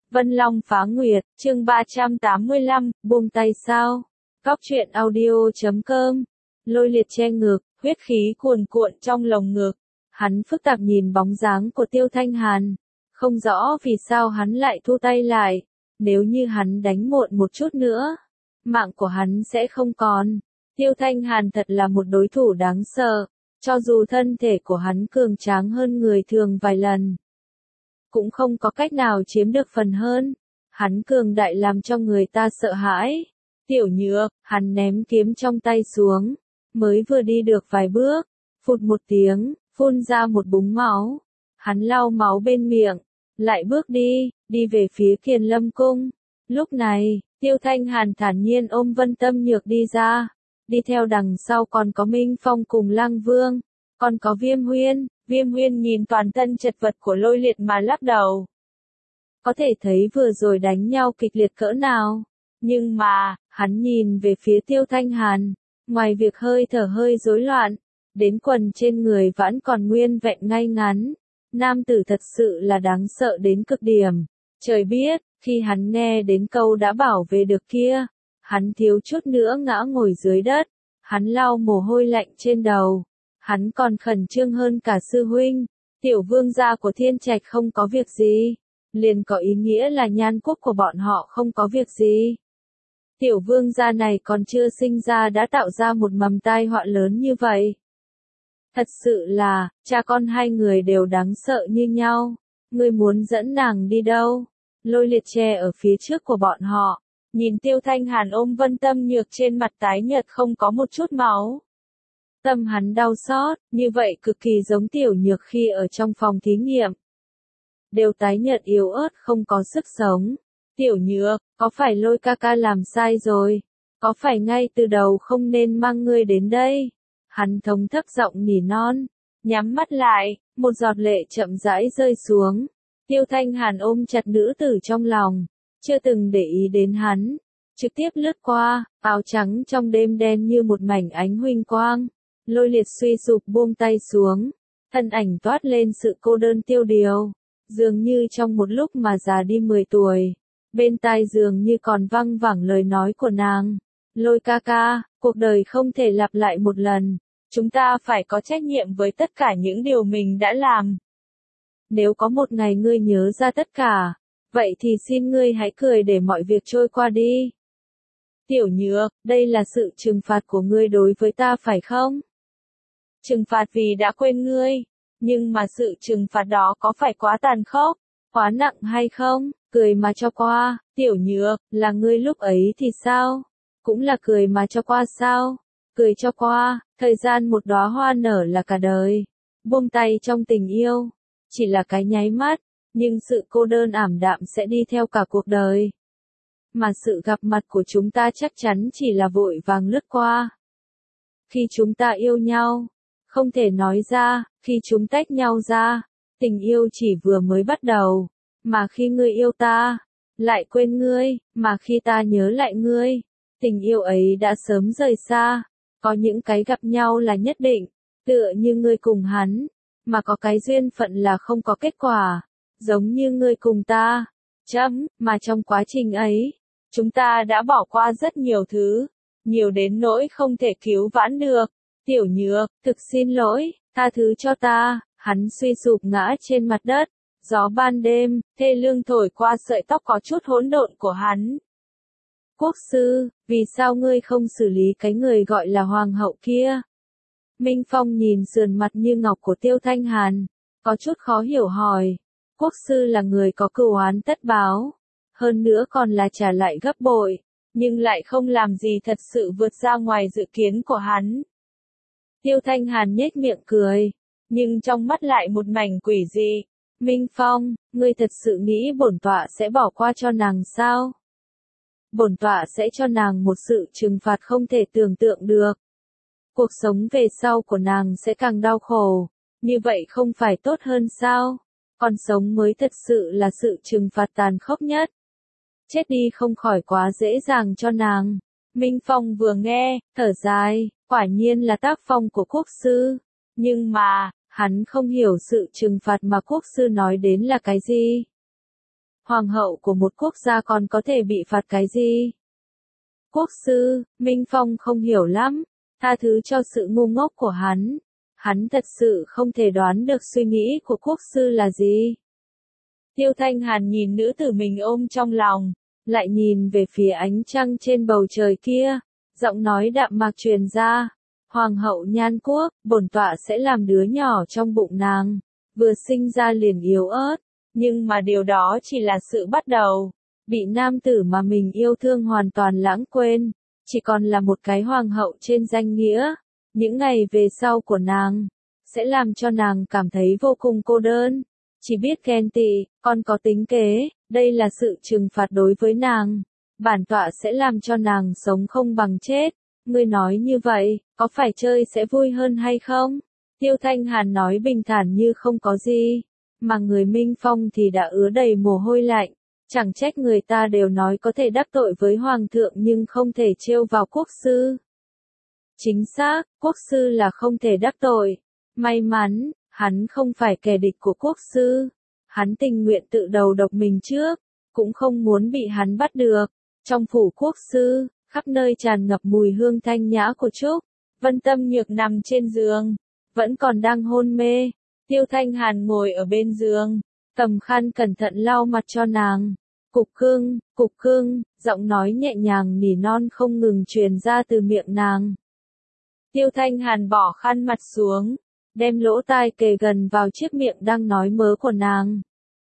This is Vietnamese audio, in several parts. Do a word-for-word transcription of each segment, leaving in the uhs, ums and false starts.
Vân Long Phá Nguyệt, chương ba trăm tám mươi lăm, buông tay sao? Góc truyện audio chấm com. Lôi Liệt che ngực, huyết khí cuồn cuộn trong lồng ngực. Hắn phức tạp nhìn bóng dáng của Tiêu Thanh Hàn. Không rõ vì sao hắn lại thu tay lại. Nếu như hắn đánh muộn một chút nữa, mạng của hắn sẽ không còn. Tiêu Thanh Hàn thật là một đối thủ đáng sợ. Cho dù thân thể của hắn cường tráng hơn người thường vài lần, cũng không có cách nào chiếm được phần hơn. Hắn cường đại làm cho người ta sợ hãi. Tiểu Nhược, hắn ném kiếm trong tay xuống, mới vừa đi được vài bước, phụt một tiếng, phun ra một búng máu. Hắn lau máu bên miệng, lại bước đi, đi về phía Kiền Lâm Cung. Lúc này, Tiêu Thanh Hàn thản nhiên ôm Vân Tâm Nhược đi ra. Đi theo đằng sau còn có Minh Phong cùng Lăng Vương, còn có Viêm Huyên. Viêm Huyên nhìn toàn thân chật vật của Lôi Liệt mà lắc đầu. Có thể thấy vừa rồi đánh nhau kịch liệt cỡ nào. Nhưng mà, hắn nhìn về phía Tiêu Thanh Hàn. Ngoài việc hơi thở hơi rối loạn, đến quần trên người vẫn còn nguyên vẹn ngay ngắn. Nam tử thật sự là đáng sợ đến cực điểm. Trời biết, khi hắn nghe đến câu đã bảo vệ được kia, hắn thiếu chút nữa ngã ngồi dưới đất. Hắn lau mồ hôi lạnh trên đầu. Hắn còn khẩn trương hơn cả sư huynh. Tiểu vương gia của Thiên Trạch không có việc gì, liền có ý nghĩa là Nhan quốc của bọn họ không có việc gì. Tiểu vương gia này còn chưa sinh ra đã tạo ra một mầm tai họa lớn như vậy. Thật sự là, cha con hai người đều đáng sợ như nhau. Ngươi muốn dẫn nàng đi đâu? Lôi Liệt che ở phía trước của bọn họ, nhìn Tiêu Thanh Hàn ôm Vân Tâm Nhược trên mặt tái nhợt không có một chút máu. Tâm hắn đau xót, như vậy cực kỳ giống Tiểu Nhược khi ở trong phòng thí nghiệm. Đều tái nhợt yếu ớt không có sức sống. Tiểu Nhược, có phải Lôi ca ca làm sai rồi? Có phải ngay từ đầu không nên mang ngươi đến đây? Hắn thống thấp giọng nỉ non, nhắm mắt lại, một giọt lệ chậm rãi rơi xuống. Tiêu Thanh Hàn ôm chặt nữ tử trong lòng, chưa từng để ý đến hắn, trực tiếp lướt qua, áo trắng trong đêm đen như một mảnh ánh huỳnh quang. Lôi Liệt suy sụp buông tay xuống, thân ảnh toát lên sự cô đơn tiêu điều, dường như trong một lúc mà già đi mười tuổi. Bên tai dường như còn văng vẳng lời nói của nàng. Lôi ca ca, cuộc đời không thể lặp lại một lần, chúng ta phải có trách nhiệm với tất cả những điều mình đã làm. Nếu có một ngày ngươi nhớ ra tất cả, vậy thì xin ngươi hãy cười để mọi việc trôi qua đi. Tiểu Nhược, đây là sự trừng phạt của ngươi đối với ta phải không? Trừng phạt vì đã quên ngươi, nhưng mà sự trừng phạt đó có phải quá tàn khốc, quá nặng hay không? Cười mà cho qua. Tiểu Nhược, là ngươi lúc ấy thì sao? Cũng là cười mà cho qua sao? Cười cho qua, thời gian một đóa hoa nở là cả đời. Buông tay trong tình yêu, chỉ là cái nháy mắt, nhưng sự cô đơn ảm đạm sẽ đi theo cả cuộc đời. Mà sự gặp mặt của chúng ta chắc chắn chỉ là vội vàng lướt qua. Khi chúng ta yêu nhau, không thể nói ra, khi chúng tách nhau ra, tình yêu chỉ vừa mới bắt đầu. Mà khi ngươi yêu ta, lại quên ngươi, mà khi ta nhớ lại ngươi, tình yêu ấy đã sớm rời xa. Có những cái gặp nhau là nhất định, tựa như ngươi cùng hắn, mà có cái duyên phận là không có kết quả, giống như ngươi cùng ta. Chấm, mà trong quá trình ấy, chúng ta đã bỏ qua rất nhiều thứ, nhiều đến nỗi không thể cứu vãn được. Tiểu Nhược, thực xin lỗi, tha thứ cho ta. Hắn suy sụp ngã trên mặt đất. Gió ban đêm, thê lương thổi qua sợi tóc có chút hỗn độn của hắn. Quốc sư, vì sao ngươi không xử lý cái người gọi là hoàng hậu kia? Minh Phong nhìn sườn mặt như ngọc của Tiêu Thanh Hàn, có chút khó hiểu hỏi. Quốc sư là người có cừu oán tất báo, hơn nữa còn là trả lại gấp bội, nhưng lại không làm gì thật sự vượt ra ngoài dự kiến của hắn. Tiêu Thanh Hàn nhếch miệng cười, nhưng trong mắt lại một mảnh quỷ dị. Minh Phong, ngươi thật sự nghĩ bổn tọa sẽ bỏ qua cho nàng sao? Bổn tọa sẽ cho nàng một sự trừng phạt không thể tưởng tượng được. Cuộc sống về sau của nàng sẽ càng đau khổ, như vậy không phải tốt hơn sao? Còn sống mới thật sự là sự trừng phạt tàn khốc nhất. Chết đi không khỏi quá dễ dàng cho nàng. Minh Phong vừa nghe, thở dài, quả nhiên là tác phong của quốc sư. Nhưng mà, hắn không hiểu sự trừng phạt mà quốc sư nói đến là cái gì. Hoàng hậu của một quốc gia còn có thể bị phạt cái gì? Quốc sư, Minh Phong không hiểu lắm, tha thứ cho sự ngu ngốc của hắn. Hắn thật sự không thể đoán được suy nghĩ của quốc sư là gì. Tiêu Thanh Hàn nhìn nữ tử mình ôm trong lòng, lại nhìn về phía ánh trăng trên bầu trời kia, giọng nói đạm mạc truyền ra. Hoàng hậu Nhan Quốc, bổn tọa sẽ làm đứa nhỏ trong bụng nàng, vừa sinh ra liền yếu ớt, nhưng mà điều đó chỉ là sự bắt đầu. Bị nam tử mà mình yêu thương hoàn toàn lãng quên, chỉ còn là một cái hoàng hậu trên danh nghĩa. Những ngày về sau của nàng, sẽ làm cho nàng cảm thấy vô cùng cô đơn, chỉ biết ghen tị, còn có tính kế, đây là sự trừng phạt đối với nàng. Bản tọa sẽ làm cho nàng sống không bằng chết. Ngươi nói như vậy, có phải chơi sẽ vui hơn hay không? Tiêu Thanh Hàn nói bình thản như không có gì, mà người Minh Phong thì đã ứa đầy mồ hôi lạnh. Chẳng trách người ta đều nói có thể đắc tội với hoàng thượng nhưng không thể trêu vào quốc sư. Chính xác, quốc sư là không thể đắc tội. May mắn, hắn không phải kẻ địch của quốc sư. Hắn tình nguyện tự đầu độc mình trước, cũng không muốn bị hắn bắt được. Trong phủ quốc sư, khắp nơi tràn ngập mùi hương thanh nhã của trúc. Vân Tâm Nhược nằm trên giường, vẫn còn đang hôn mê. Tiêu Thanh Hàn ngồi ở bên giường, cầm khăn cẩn thận lau mặt cho nàng. Cục cưng, cục cưng, giọng nói nhẹ nhàng nỉ non không ngừng truyền ra từ miệng nàng. Tiêu Thanh Hàn bỏ khăn mặt xuống, đem lỗ tai kề gần vào chiếc miệng đang nói mớ của nàng.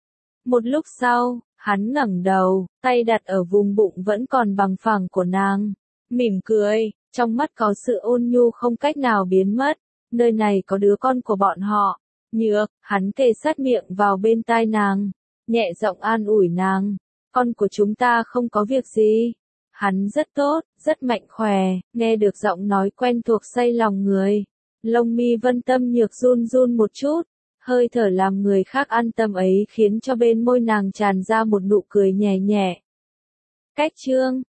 Một lúc sau, hắn ngẩng đầu, tay đặt ở vùng bụng vẫn còn bằng phẳng của nàng, mỉm cười, trong mắt có sự ôn nhu không cách nào biến mất. Nơi này có đứa con của bọn họ. Nhược, hắn kề sát miệng vào bên tai nàng, nhẹ giọng an ủi nàng. Con của chúng ta không có việc gì. Hắn rất tốt, rất mạnh khỏe, nghe được giọng nói quen thuộc say lòng người. Lông mi Vân Tâm Nhược run run một chút, hơi thở làm người khác an tâm ấy khiến cho bên môi nàng tràn ra một nụ cười nhẹ nhẹ. Cách chương